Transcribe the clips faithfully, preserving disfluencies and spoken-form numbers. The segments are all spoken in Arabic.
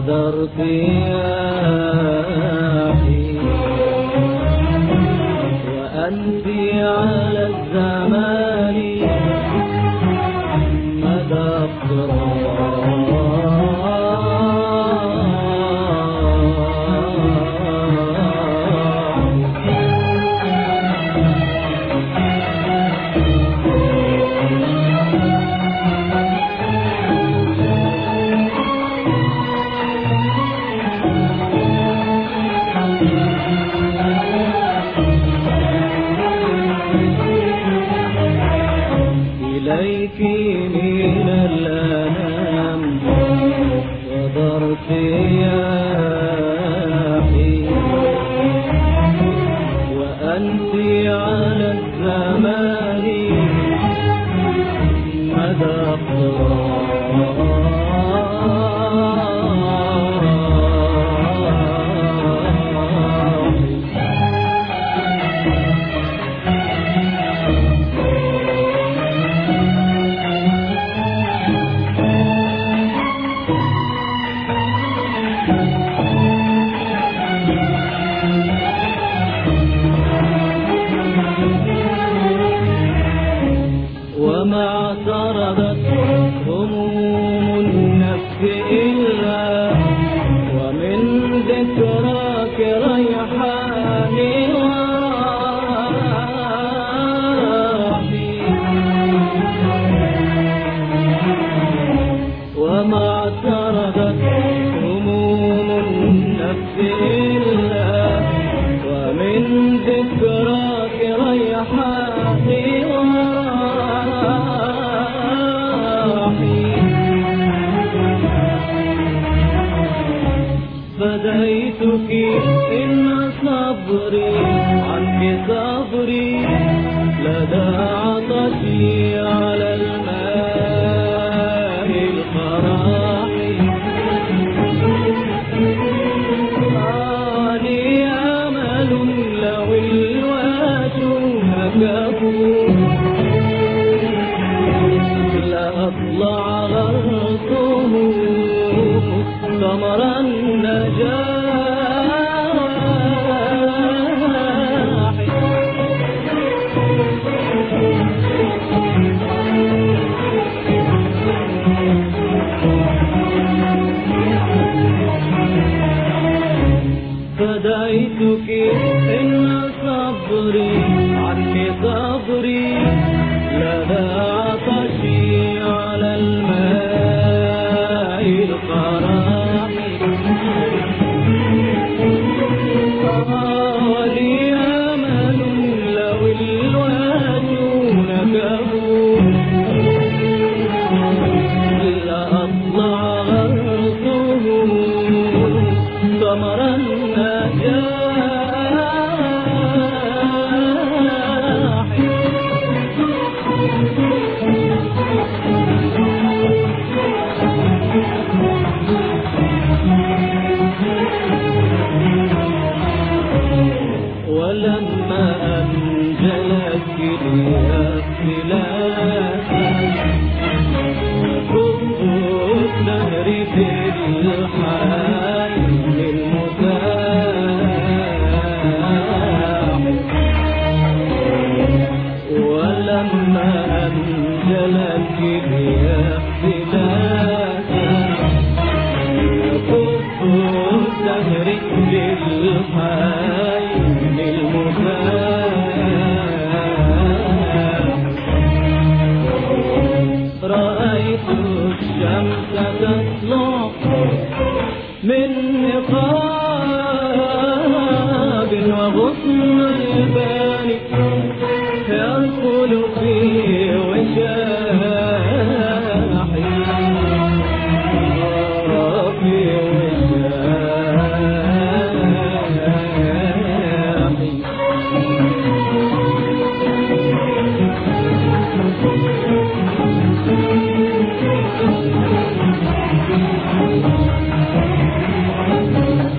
ارتياحي وأنت على الزمان مدى إليك من الأنام مدى ارتياحي وأنت على الزمان مدى وما اعترضت هموم النفس إلا ومن ذكراك ريحاني وراحي وما اعترضت هموم النفس إلا ومن ذكراك ريحاني فديتك إن صبري عنك صبري لدى عطشي على الماء القراحي لي أمل لو الوجه كفور لأطلع غرقه ثمر النجاح فديتك إن صبري عنك صبري لدى عطشي على الماء القراحي لي أمل لو الوجه كفور لأطلع غرقه ثمر النجاح ولما أنجلك لأفلاك كنت الدهر في الحال المتاح ولما أنجلك لأفلاك كنت الدهر في الحال رأيت الشمس تطلع من نقاب وغصن البال يدخل في وشاحي في وشاحي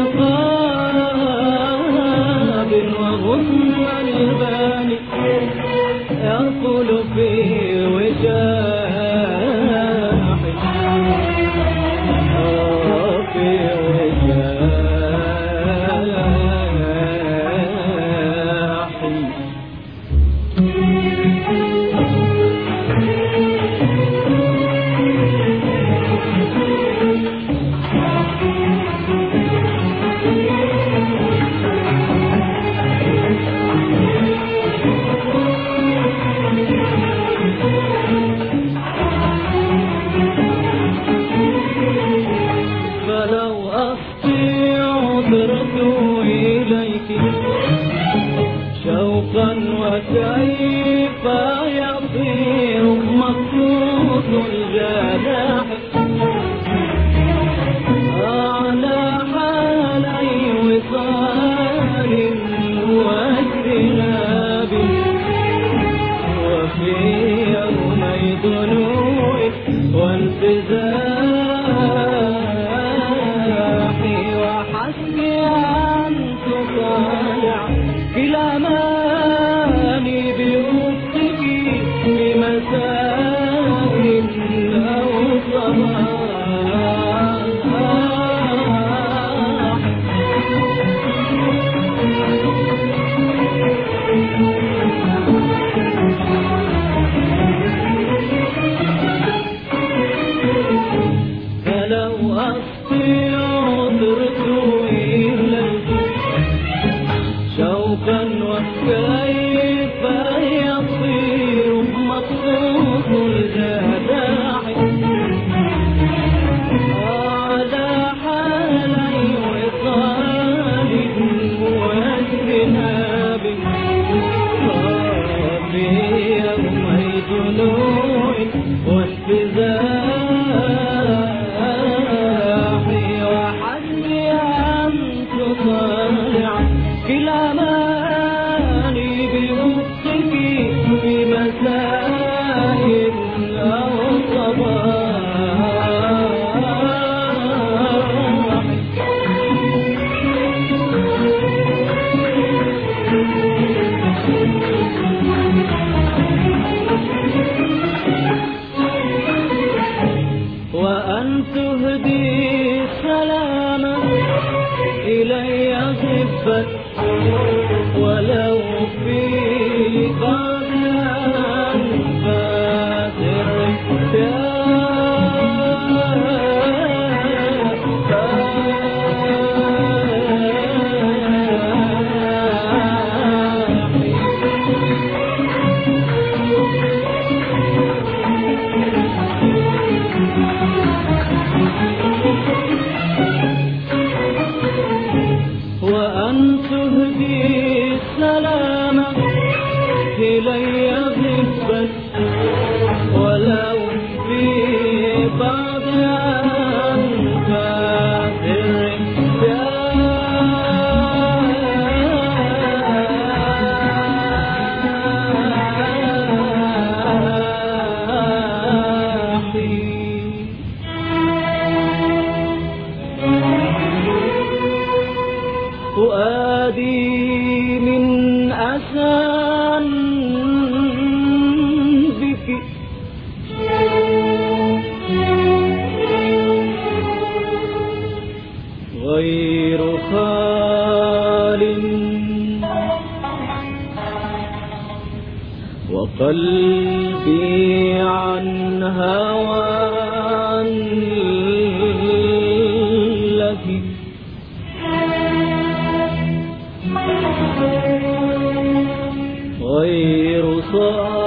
رقاب وغصن البان يرقل في وجاحي في وجاحي. فلو أستطيع ضربت إليك شوقا وكيف يطير مقصود الجناح على حالي وصال واجتناب وفي يومي ضلوع وانتزاح وحسبي أن تطالع كلا ماني بوصفك بمساء أو صباح. فلو أستطيع ضربت إليك شوقا وكيف يصير مقصود الجداح على حالي وصال واجتناب في يومي طلوع وانتزاح وحسبي أن تطالع كلا ماني بوصفك بمساء أو صباح. وأن تهدي السلام إلي غبت ولو في بعض أنفاس وأن تهدي السلام إلي غبت ولو في بعض أنفاس فؤادي من أسى بك غير خال وقلبي عن هوى لك غير صالح